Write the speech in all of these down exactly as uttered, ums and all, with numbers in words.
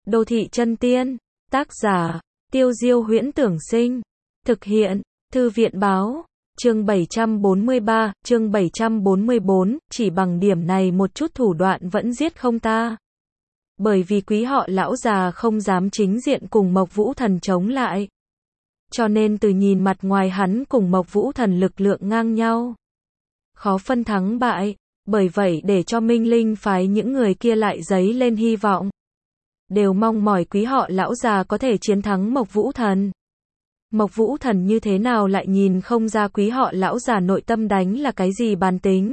Đô thị chân tiên. Tác giả, Tiêu Diêu Huyễn Tưởng Sinh. Thực hiện, Thư viện Báo. Chương bảy trăm bốn mươi ba, chương bảy trăm bốn mươi bốn, chỉ bằng điểm này một chút thủ đoạn vẫn giết không ta. Bởi vì quý họ lão già không dám chính diện cùng Mộc Vũ Thần chống lại. Cho nên từ nhìn mặt ngoài hắn cùng Mộc Vũ Thần lực lượng ngang nhau. Khó phân thắng bại, bởi vậy để cho Minh Linh phái những người kia lại dấy lên hy vọng. Đều mong mỏi quý họ lão già có thể chiến thắng Mộc Vũ Thần. Mộc Vũ Thần như thế nào lại nhìn không ra quý họ lão già nội tâm đánh là cái gì bản tính.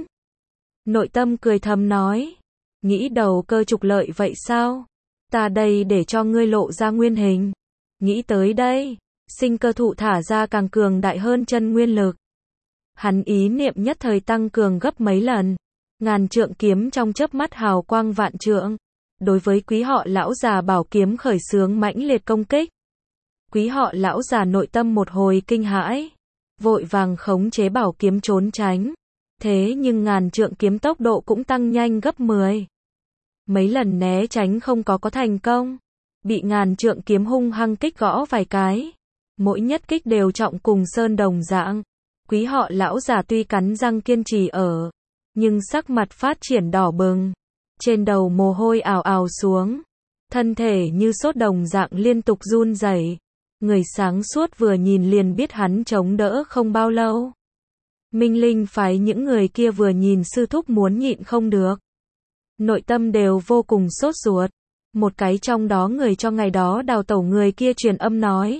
Nội tâm cười thầm nói, nghĩ đầu cơ trục lợi vậy sao? Ta đây để cho ngươi lộ ra nguyên hình. Nghĩ tới đây, sinh cơ thụ thả ra càng cường đại hơn chân nguyên lực. Hắn ý niệm nhất thời tăng cường gấp mấy lần. Ngàn trượng kiếm trong chớp mắt hào quang vạn trượng. Đối với quý họ lão già bảo kiếm khởi xướng mãnh liệt công kích. Quý họ lão già nội tâm một hồi kinh hãi. Vội vàng khống chế bảo kiếm trốn tránh. Thế nhưng ngàn trượng kiếm tốc độ cũng tăng nhanh gấp mười. Mấy lần né tránh không có có thành công. Bị ngàn trượng kiếm hung hăng kích gõ vài cái. Mỗi nhất kích đều trọng cùng sơn đồng dạng. Quý họ lão già tuy cắn răng kiên trì ở. Nhưng sắc mặt phát triển đỏ bừng. Trên đầu mồ hôi ào ào xuống. Thân thể như sốt đồng dạng liên tục run rẩy. Người sáng suốt vừa nhìn liền biết hắn chống đỡ không bao lâu. Minh Linh phái những người kia vừa nhìn sư thúc muốn nhịn không được. Nội tâm đều vô cùng sốt ruột. Một cái trong đó người cho ngày đó đào tẩu người kia truyền âm nói.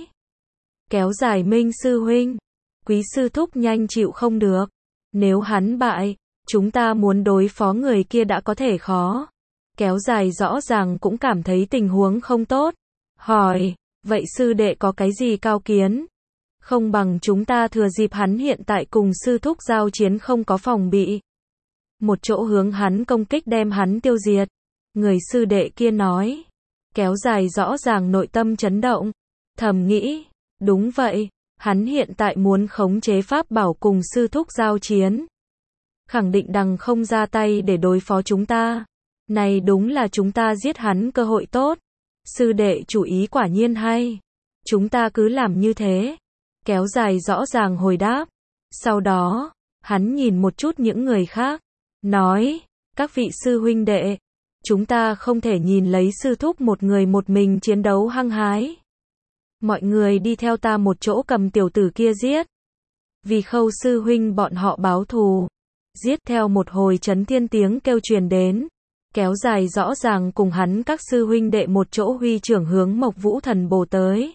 Kéo dài Minh sư huynh. Quý sư thúc nhanh chịu không được. Nếu hắn bại, chúng ta muốn đối phó người kia đã có thể khó. Kéo dài rõ ràng cũng cảm thấy tình huống không tốt. Hỏi, vậy sư đệ có cái gì cao kiến? Không bằng chúng ta thừa dịp hắn hiện tại cùng sư thúc giao chiến không có phòng bị. Một chỗ hướng hắn công kích đem hắn tiêu diệt. Người sư đệ kia nói. Kéo dài rõ ràng nội tâm chấn động. Thầm nghĩ, đúng vậy, hắn hiện tại muốn khống chế pháp bảo cùng sư thúc giao chiến. Khẳng định đằng không ra tay để đối phó chúng ta. Này đúng là chúng ta giết hắn cơ hội tốt. Sư đệ chủ ý quả nhiên hay. Chúng ta cứ làm như thế. Kéo dài rõ ràng hồi đáp. Sau đó, hắn nhìn một chút những người khác. Nói, các vị sư huynh đệ. Chúng ta không thể nhìn lấy sư thúc một người một mình chiến đấu hăng hái. Mọi người đi theo ta một chỗ cầm tiểu tử kia giết. Vì Khâu sư huynh bọn họ báo thù. Giết theo một hồi chấn thiên tiếng kêu truyền đến. Kéo dài rõ ràng cùng hắn các sư huynh đệ một chỗ huy trưởng hướng Mộc Vũ Thần bổ tới.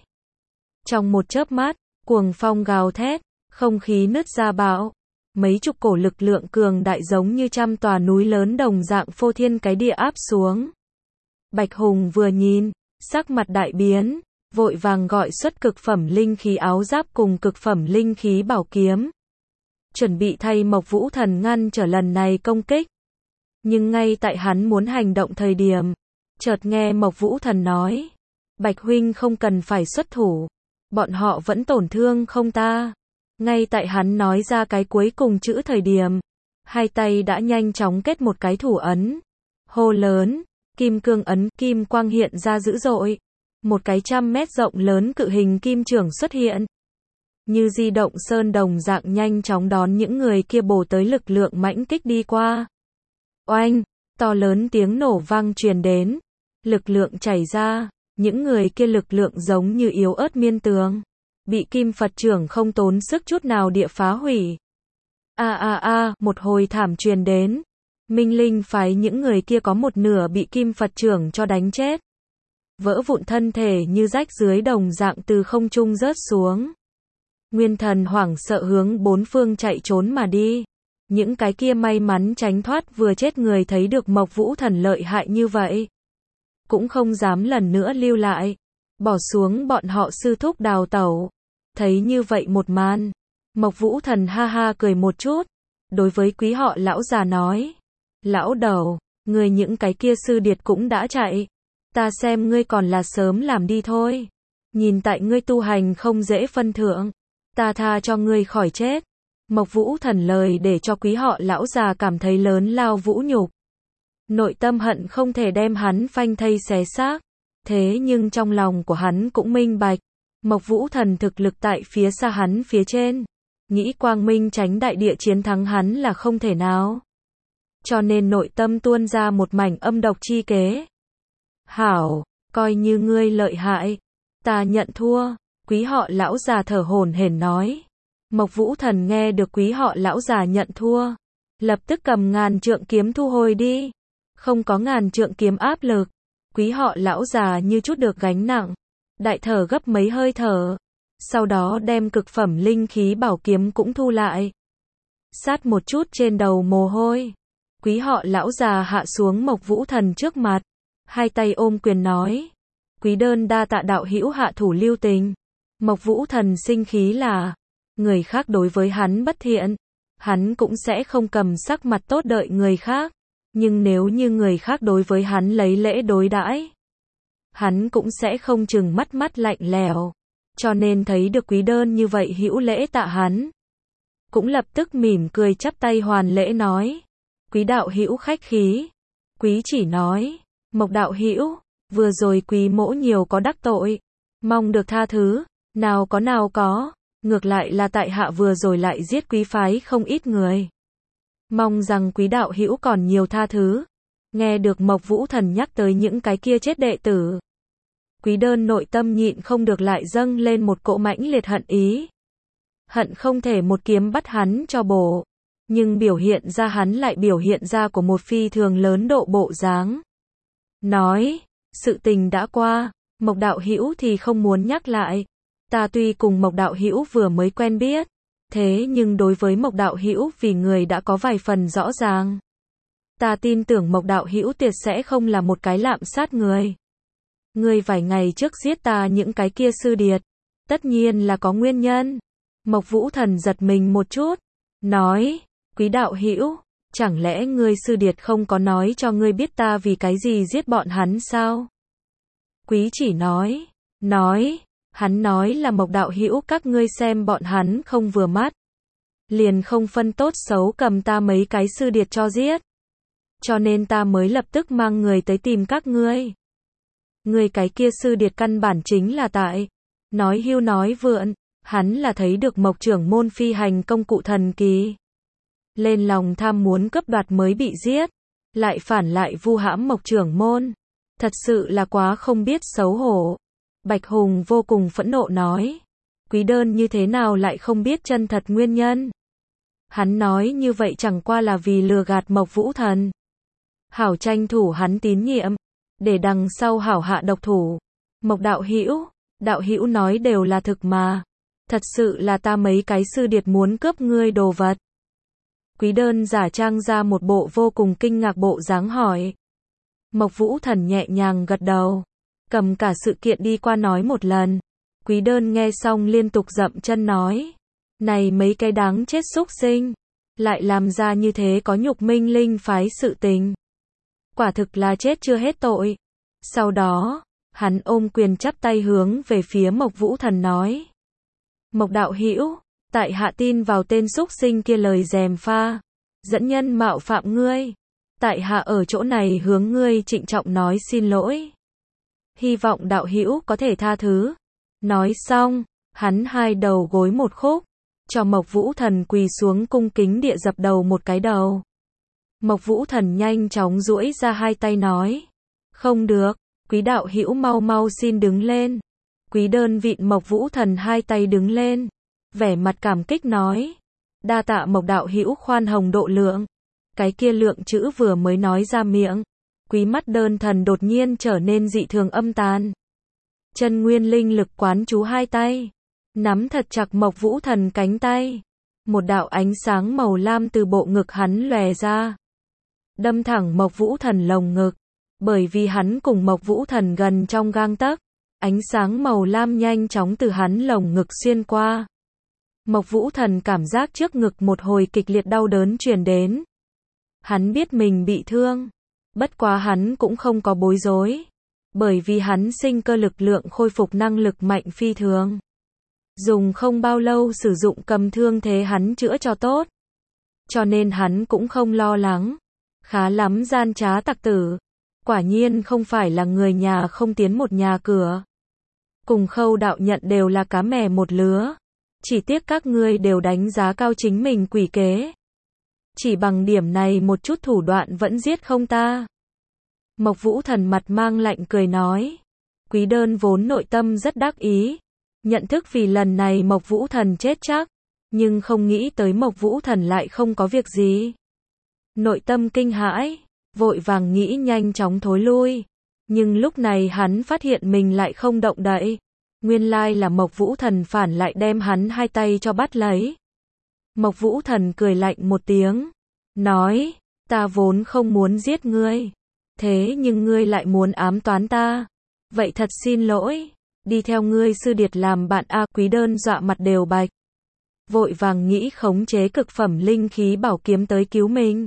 Trong một chớp mắt, cuồng phong gào thét, không khí nứt ra bão. Mấy chục cổ lực lượng cường đại giống như trăm tòa núi lớn đồng dạng phô thiên cái địa áp xuống. Bạch Hùng vừa nhìn, sắc mặt đại biến, vội vàng gọi xuất cực phẩm linh khí áo giáp cùng cực phẩm linh khí bảo kiếm. Chuẩn bị thay Mộc Vũ Thần ngăn trở lần này công kích. Nhưng ngay tại hắn muốn hành động thời điểm, chợt nghe Mộc Vũ Thần nói, Bạch huynh không cần phải xuất thủ, bọn họ vẫn tổn thương không ta. Ngay tại hắn nói ra cái cuối cùng chữ thời điểm, hai tay đã nhanh chóng kết một cái thủ ấn. Hô lớn, kim cương ấn, kim quang hiện ra dữ dội. Một cái trăm mét rộng lớn cự hình kim chưởng xuất hiện. Như di động sơn đồng dạng nhanh chóng đón những người kia bổ tới lực lượng mãnh kích đi qua. Oanh, to lớn tiếng nổ vang truyền đến. Lực lượng chảy ra, những người kia lực lượng giống như yếu ớt miên tường. Bị kim Phật chưởng không tốn sức chút nào địa phá hủy. A a a, một hồi thảm truyền đến. Minh Linh phái những người kia có một nửa bị kim Phật chưởng cho đánh chết. Vỡ vụn thân thể như rách dưới đồng dạng từ không trung rớt xuống. Nguyên thần hoảng sợ hướng bốn phương chạy trốn mà đi. Những cái kia may mắn tránh thoát vừa chết người thấy được Mộc Vũ Thần lợi hại như vậy. Cũng không dám lần nữa lưu lại. Bỏ xuống bọn họ sư thúc đào tẩu. Thấy như vậy một màn. Mộc Vũ Thần ha ha cười một chút. Đối với quý họ lão già nói. Lão đầu, người những cái kia sư điệt cũng đã chạy. Ta xem ngươi còn là sớm làm đi thôi. Nhìn tại ngươi tu hành không dễ phân thượng. Ta tha cho ngươi khỏi chết. Mộc Vũ Thần lời để cho quý họ lão già cảm thấy lớn lao vũ nhục. Nội tâm hận không thể đem hắn phanh thây xé xác. Thế nhưng trong lòng của hắn cũng minh bạch, Mộc Vũ Thần thực lực tại phía xa hắn phía trên, nghĩ quang minh tránh đại địa chiến thắng hắn là không thể nào. Cho nên nội tâm tuôn ra một mảnh âm độc chi kế. Hảo, coi như ngươi lợi hại, ta nhận thua, quý họ lão già thở hổn hển nói. Mộc Vũ Thần nghe được quý họ lão già nhận thua, lập tức cầm ngàn trượng kiếm thu hồi đi. Không có ngàn trượng kiếm áp lực, quý họ lão già như chút được gánh nặng, đại thở gấp mấy hơi thở, sau đó đem cực phẩm linh khí bảo kiếm cũng thu lại. Sát một chút trên đầu mồ hôi, quý họ lão già hạ xuống Mộc Vũ Thần trước mặt, hai tay ôm quyền nói, quý đơn đa tạ đạo hữu hạ thủ lưu tình. Mộc Vũ Thần sinh khí là, người khác đối với hắn bất thiện, hắn cũng sẽ không cầm sắc mặt tốt đợi người khác, nhưng nếu như người khác đối với hắn lấy lễ đối đãi, hắn cũng sẽ không chừng mắt mắt lạnh lẽo. Cho nên thấy được quý đơn như vậy hữu lễ tạ hắn, cũng lập tức mỉm cười chắp tay hoàn lễ nói, quý đạo hữu khách khí. Quý chỉ nói, Mộc đạo hữu, vừa rồi quý mỗ nhiều có đắc tội, mong được tha thứ. Nào có nào có, ngược lại là tại hạ vừa rồi lại giết quý phái không ít người, mong rằng quý đạo hữu còn nhiều tha thứ. Nghe được Mộc Vũ Thần nhắc tới những cái kia chết đệ tử, quý đơn nội tâm nhịn không được lại dâng lên một cỗ mãnh liệt hận ý. Hận không thể một kiếm bắt hắn cho bổ, nhưng biểu hiện ra hắn lại biểu hiện ra của một phi thường lớn độ bộ dáng. Nói, sự tình đã qua, Mộc đạo hữu thì không muốn nhắc lại. Ta tuy cùng Mộc đạo hữu vừa mới quen biết, thế nhưng đối với Mộc đạo hữu vì người đã có vài phần rõ ràng. Ta tin tưởng Mộc đạo hữu tuyệt sẽ không là một cái lạm sát người. Ngươi vài ngày trước giết ta những cái kia sư điệt, tất nhiên là có nguyên nhân. Mộc Vũ Thần giật mình một chút, nói, quý đạo hữu, chẳng lẽ ngươi sư điệt không có nói cho ngươi biết ta vì cái gì giết bọn hắn sao? Quý chỉ nói, nói, hắn nói là Mộc đạo hữu các ngươi xem bọn hắn không vừa mắt, liền không phân tốt xấu cầm ta mấy cái sư điệt cho giết. Cho nên ta mới lập tức mang người tới tìm các ngươi. Người cái kia sư điệt căn bản chính là tại, nói hưu nói vượn, hắn là thấy được Mộc trưởng môn phi hành công cụ thần kỳ, lên lòng tham muốn cướp đoạt mới bị giết, lại phản lại vu hãm Mộc trưởng môn, thật sự là quá không biết xấu hổ. Bạch Hùng vô cùng phẫn nộ nói, quý đơn như thế nào lại không biết chân thật nguyên nhân. Hắn nói như vậy chẳng qua là vì lừa gạt Mộc Vũ Thần, hảo tranh thủ hắn tín nhiệm, để đằng sau hảo hạ độc thủ. Mộc đạo hữu, đạo hữu nói đều là thực mà, thật sự là ta mấy cái sư điệt muốn cướp ngươi đồ vật. Quý đơn giả trang ra một bộ vô cùng kinh ngạc bộ dáng hỏi. Mộc Vũ Thần nhẹ nhàng gật đầu, cầm cả sự kiện đi qua nói một lần. Quý đơn nghe xong liên tục dậm chân nói, này mấy cái đáng chết xúc sinh, lại làm ra như thế có nhục Minh Linh phái sự tình, quả thực là chết chưa hết tội. Sau đó, hắn ôm quyền chắp tay hướng về phía Mộc Vũ Thần nói, Mộc đạo hữu, tại hạ tin vào tên xúc sinh kia lời gièm pha, dẫn nhân mạo phạm ngươi, tại hạ ở chỗ này hướng ngươi trịnh trọng nói xin lỗi, hy vọng đạo hữu có thể tha thứ. Nói xong, hắn hai đầu gối một khúc, cho Mộc Vũ Thần quỳ xuống cung kính địa dập đầu một cái đầu. Mộc Vũ Thần nhanh chóng duỗi ra hai tay nói, không được, quý đạo hữu mau mau xin đứng lên. Quý đơn vịn Mộc Vũ Thần hai tay đứng lên, vẻ mặt cảm kích nói, đa tạ Mộc đạo hữu khoan hồng độ lượng. Cái kia lượng chữ vừa mới nói ra miệng, quý mắt đơn thần đột nhiên trở nên dị thường âm tàn. Chân nguyên linh lực quán chú hai tay, nắm thật chặt Mộc Vũ Thần cánh tay. Một đạo ánh sáng màu lam từ bộ ngực hắn lòe ra, đâm thẳng Mộc Vũ Thần lồng ngực. Bởi vì hắn cùng Mộc Vũ Thần gần trong gang tấc, ánh sáng màu lam nhanh chóng từ hắn lồng ngực xuyên qua. Mộc Vũ Thần cảm giác trước ngực một hồi kịch liệt đau đớn truyền đến. Hắn biết mình bị thương, bất quá hắn cũng không có bối rối, bởi vì hắn sinh cơ lực lượng khôi phục năng lực mạnh phi thường. Dùng không bao lâu sử dụng cầm thương thế hắn chữa cho tốt, cho nên hắn cũng không lo lắng. Khá lắm gian trá tặc tử, Quả nhiên không phải là người nhà không tiến một nhà cửa. Cùng Khâu đạo nhận đều là cá mè một lứa. Chỉ tiếc các ngươi đều đánh giá cao chính mình quỷ kế. Chỉ bằng điểm này một chút thủ đoạn vẫn giết không ta. Mộc Vũ Thần mặt mang lạnh cười nói. Quý Đơn vốn nội tâm rất đắc ý. Nhận thức vì lần này Mộc Vũ Thần chết chắc. Nhưng không nghĩ tới Mộc Vũ Thần lại không có việc gì. Nội tâm kinh hãi. Vội vàng nghĩ nhanh chóng thối lui. Nhưng lúc này hắn phát hiện mình lại không động đậy. Nguyên lai là Mộc Vũ Thần phản lại đem hắn hai tay cho bắt lấy. Mộc Vũ Thần cười lạnh một tiếng. Nói, ta vốn không muốn giết ngươi. Thế nhưng ngươi lại muốn ám toán ta. Vậy thật xin lỗi. Đi theo ngươi sư điệt làm bạn a. Quý Đơn dọa mặt đều bạch. Vội vàng nghĩ khống chế cực phẩm linh khí bảo kiếm tới cứu mình.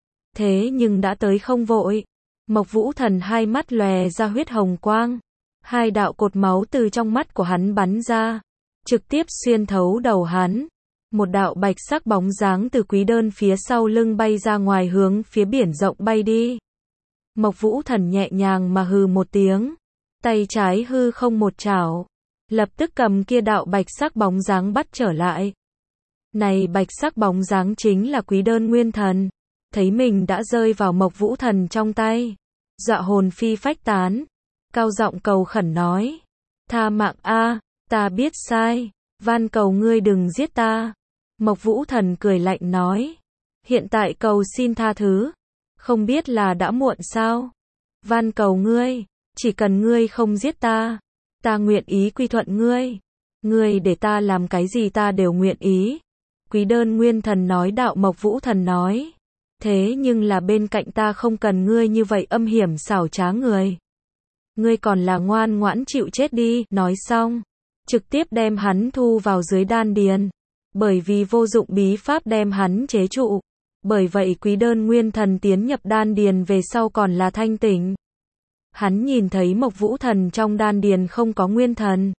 Thế nhưng đã tới không vội. Mộc Vũ Thần hai mắt lòe ra huyết hồng quang. Hai đạo cột máu từ trong mắt của hắn bắn ra. Trực tiếp xuyên thấu đầu hắn. Một đạo bạch sắc bóng dáng từ Quý Đơn phía sau lưng bay ra ngoài hướng phía biển rộng bay đi. Mộc Vũ Thần nhẹ nhàng mà hừ một tiếng. Tay trái hư không một chảo. Lập tức cầm kia đạo bạch sắc bóng dáng bắt trở lại. Này bạch sắc bóng dáng chính là Quý Đơn nguyên thần. Thấy mình đã rơi vào Mộc Vũ Thần trong tay. Dọa hồn phi phách tán. Cao giọng cầu khẩn nói. Tha mạng a, ta biết sai. Van cầu ngươi đừng giết ta. Mộc Vũ Thần cười lạnh nói. Hiện tại cầu xin tha thứ. Không biết là đã muộn sao? Van cầu ngươi. Chỉ cần ngươi không giết ta. Ta nguyện ý quy thuận ngươi. Ngươi để ta làm cái gì ta đều nguyện ý. Quý Đơn nguyên thần nói đạo. Mộc Vũ Thần nói. Thế nhưng là bên cạnh ta không cần ngươi như vậy âm hiểm xảo trá người. Ngươi còn là ngoan ngoãn chịu chết đi. Nói xong. Trực tiếp đem hắn thu vào dưới đan điền. Bởi vì vô dụng bí pháp đem hắn chế trụ. Bởi vậy Quý Đơn nguyên thần tiến nhập đan điền về sau còn là thanh tỉnh. Hắn nhìn thấy Mộc Vũ Thần trong đan điền không có nguyên thần.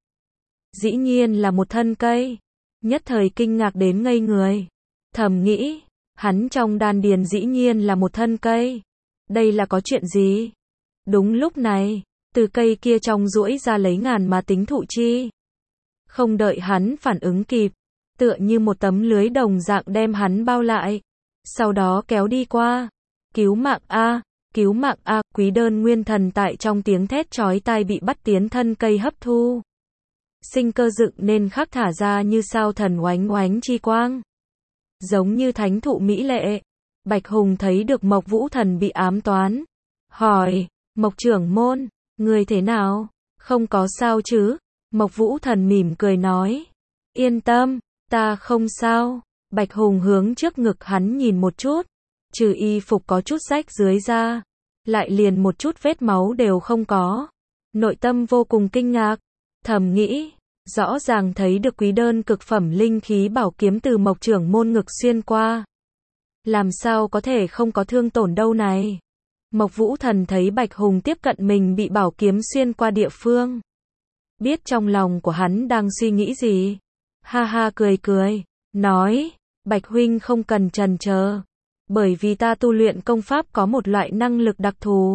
Dĩ nhiên là một thân cây. Nhất thời kinh ngạc đến ngây người. Thầm nghĩ. Hắn trong đan điền dĩ nhiên là một thân cây. Đây là có chuyện gì? Đúng lúc này. Từ cây kia trong duỗi ra lấy ngàn mà tính thụ chi. Không đợi hắn phản ứng kịp. Tựa như một tấm lưới đồng dạng đem hắn bao lại. Sau đó kéo đi qua. Cứu mạng a, cứu mạng a. Quý Đơn nguyên thần tại trong tiếng thét chói tai bị bắt tiến thân cây hấp thu. Sinh cơ dựng nên khắc thả ra như sao thần oánh oánh chi quang. Giống như thánh thụ mỹ lệ. Bạch Hùng thấy được Mộc Vũ Thần bị ám toán. Hỏi, Mộc trưởng môn, người thế nào? Không có sao chứ? Mộc Vũ Thần mỉm cười nói. Yên tâm, ta không sao. Bạch Hùng hướng trước ngực hắn nhìn một chút. Trừ y phục có chút rách dưới ra. Lại liền một chút vết máu đều không có. Nội tâm vô cùng kinh ngạc. Thầm nghĩ. Rõ ràng thấy được Quý Đơn cực phẩm linh khí bảo kiếm từ Mộc trưởng môn ngực xuyên qua. Làm sao có thể không có thương tổn đâu này. Mộc Vũ Thần thấy Bạch Hùng tiếp cận mình bị bảo kiếm xuyên qua địa phương. Biết trong lòng của hắn đang suy nghĩ gì. Ha ha cười cười. Nói. Bạch huynh không cần chần chờ. Bởi vì ta tu luyện công pháp có một loại năng lực đặc thù.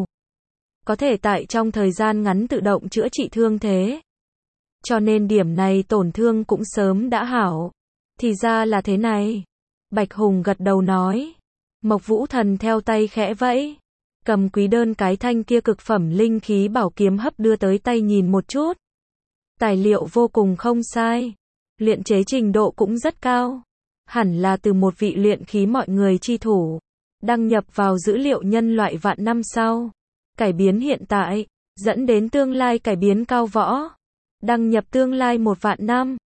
Có thể tại trong thời gian ngắn tự động chữa trị thương thế. Cho nên điểm này tổn thương cũng sớm đã hảo. Thì ra là thế này. Bạch Hùng gật đầu nói. Mộc Vũ Thần theo tay khẽ vẫy. Cầm Quý Đơn cái thanh kia cực phẩm linh khí bảo kiếm hấp đưa tới tay nhìn một chút. Tài liệu vô cùng không sai. Luyện chế trình độ cũng rất cao. Hẳn là từ một vị luyện khí mọi người chi thủ. Đăng nhập vào dữ liệu nhân loại vạn năm sau. Cải biến hiện tại. Dẫn đến tương lai cải biến cao võ. Đăng nhập tương lai một vạn năm.